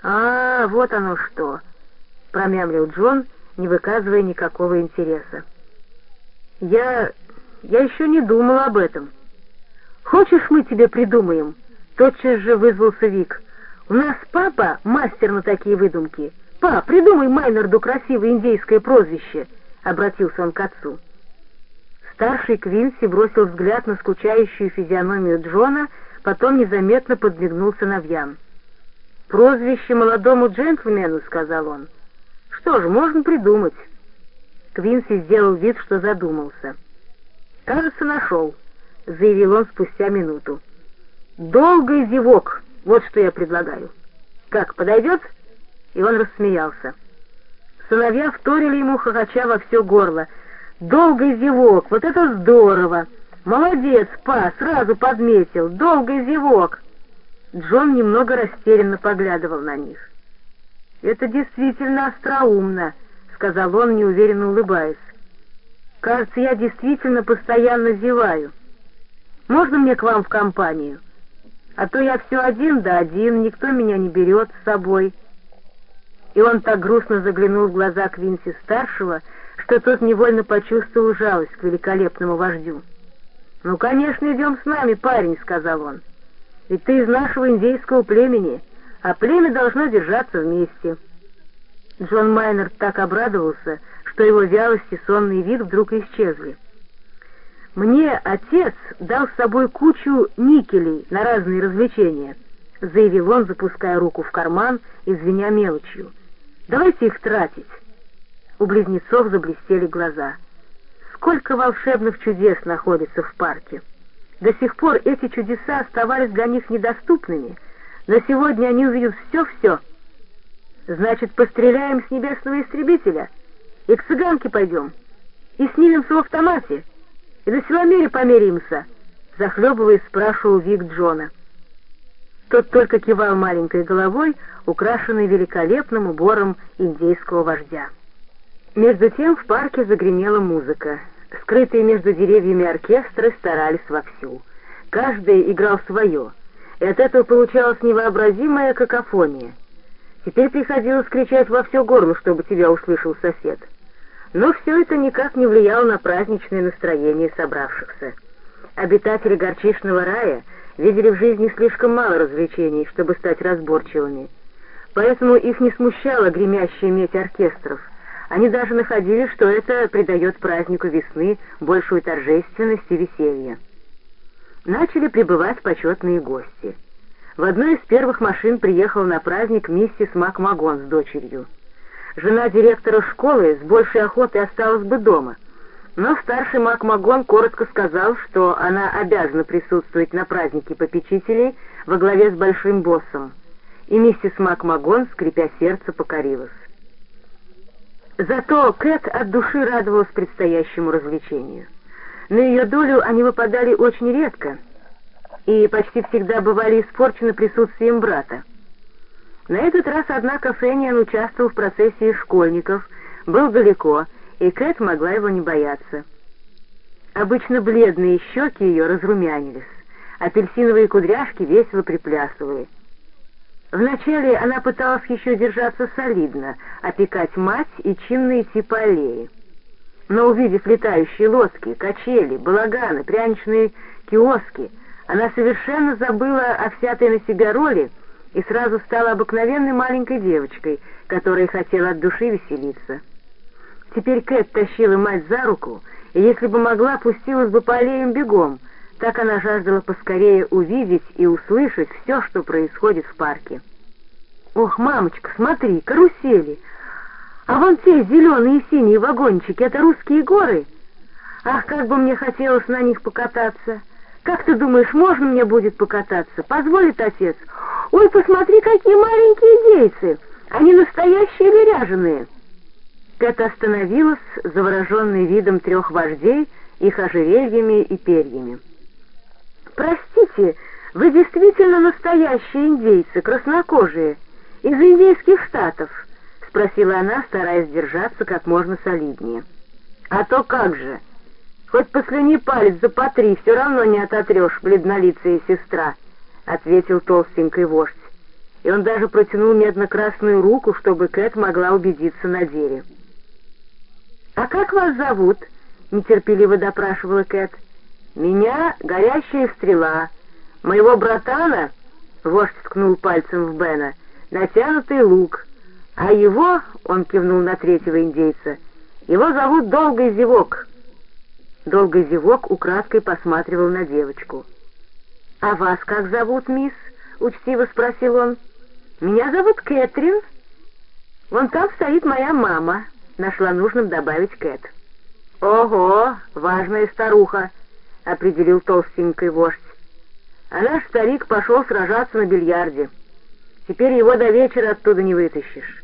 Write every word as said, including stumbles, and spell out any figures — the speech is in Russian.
«А, вот оно что!» — промямлил Джон, не выказывая никакого интереса. «Я... я еще не думал об этом». «Хочешь, мы тебе придумаем?» — тотчас же вызвался Вик. «У нас папа мастер на такие выдумки. Па, придумай Майнарду красивое индейское прозвище!» — обратился он к отцу. Старший Квинси бросил взгляд на скучающую физиономию Джона, потом незаметно подмигнул сыновьям. «Прозвище молодому джентльмену», — сказал он. «Что ж, можно придумать». Квинси сделал вид, что задумался. «Кажется, нашел», — заявил он спустя минуту. «Долгий зевок, вот что я предлагаю. Как, подойдет?» И он рассмеялся. Сыновья вторили ему, хохоча во все горло. «Долгий зевок, вот это здорово! Молодец, па, сразу подметил, долгий зевок!» Джон немного растерянно поглядывал на них. «Это действительно остроумно», — сказал он, неуверенно улыбаясь. «Кажется, я действительно постоянно зеваю. Можно мне к вам в компанию? А то я все один да один, никто меня не берет с собой». И он так грустно заглянул в глаза Квинси-старшего, что тот невольно почувствовал жалость к великолепному вождю. «Ну, конечно, идем с нами, парень», — сказал он. «Ведь ты из нашего индейского племени, а племя должно держаться вместе». Джон Майнард так обрадовался, что его вялость и сонный вид вдруг исчезли. «Мне отец дал с собой кучу никелей на разные развлечения», — заявил он, запуская руку в карман и звеня мелочью. «Давайте их тратить». У близнецов заблестели глаза. Сколько волшебных чудес находится в парке! До сих пор эти чудеса оставались для них недоступными, но сегодня они увидят все-все. Значит, постреляем с небесного истребителя, и к цыганке пойдем, и снимемся в автомате, и на силомере померяемся, захлебываясь, спрашивал Вик Джона. Тот только кивал маленькой головой, украшенной великолепным убором индейского вождя. Между тем в парке загремела музыка. Скрытые между деревьями оркестры старались вовсю. Каждый играл свое, и от этого получалась невообразимая какофония. Теперь приходилось кричать во все горло, чтобы тебя услышал сосед. Но все это никак не влияло на праздничное настроение собравшихся. Обитатели горчичного рая видели в жизни слишком мало развлечений, чтобы стать разборчивыми. Поэтому их не смущала гремящая медь оркестров. Они даже находили, что это придает празднику весны большую торжественность и веселье. Начали прибывать почетные гости. В одной из первых машин приехала на праздник миссис Макмагон с дочерью. Жена директора школы с большей охотой осталась бы дома, но старший Макмагон коротко сказал, что она обязана присутствовать на празднике попечителей во главе с большим боссом, и миссис Макмагон, скрипя сердце, покорилась. Зато Кэт от души радовалась предстоящему развлечению. На ее долю они выпадали очень редко и почти всегда бывали испорчены присутствием брата. На этот раз, однако, Фэниан участвовал в процессии школьников, был далеко, и Кэт могла его не бояться. Обычно бледные щеки ее разрумянились, апельсиновые кудряшки весело приплясывали. Вначале она пыталась еще держаться солидно, опекать мать и чинно идти по аллее. Но, увидев летающие лодки, качели, балаганы, пряничные киоски, она совершенно забыла о взятой на себя роли и сразу стала обыкновенной маленькой девочкой, которая хотела от души веселиться. Теперь Кэт тащила мать за руку, и если бы могла, пустилась бы по аллеям бегом. Так она жаждала поскорее увидеть и услышать все, что происходит в парке. «Ох, мамочка, смотри, карусели! А вон те зеленые и синие вагончики — это русские горы? Ах, как бы мне хотелось на них покататься! Как ты думаешь, можно мне будет покататься? Позволит отец? Ой, посмотри, какие маленькие индейцы! Они настоящие или ряженые!» Кэт остановилась, завороженной видом трех вождей, их ожерельями и перьями. «Простите, вы действительно настоящие индейцы, краснокожие, из индейских штатов?» — спросила она, стараясь держаться как можно солиднее. «А то как же! Хоть послюни палец за по три, все равно не ототрешь, бледнолицая сестра», — ответил толстенький вождь. и он даже протянул медно-красную руку, чтобы Кэт могла убедиться на деле. «А как вас зовут?» — нетерпеливо допрашивала Кэт. «Меня Горящая Стрела. Моего братана, — вождь ткнул пальцем в Бена, — Натянутый Лук. А его, — он кивнул на третьего индейца, — его зовут Долгий Зевок». Долгий Зевок украдкой посматривал на девочку. «А вас как зовут, мисс?» — учтиво спросил он. «Меня зовут Кэтрин. Вон там стоит моя мама», — нашла нужным добавить Кэт. «Ого, важная старуха», — определил толстенький вождь. «А наш старик пошел сражаться на бильярде. Теперь его до вечера оттуда не вытащишь».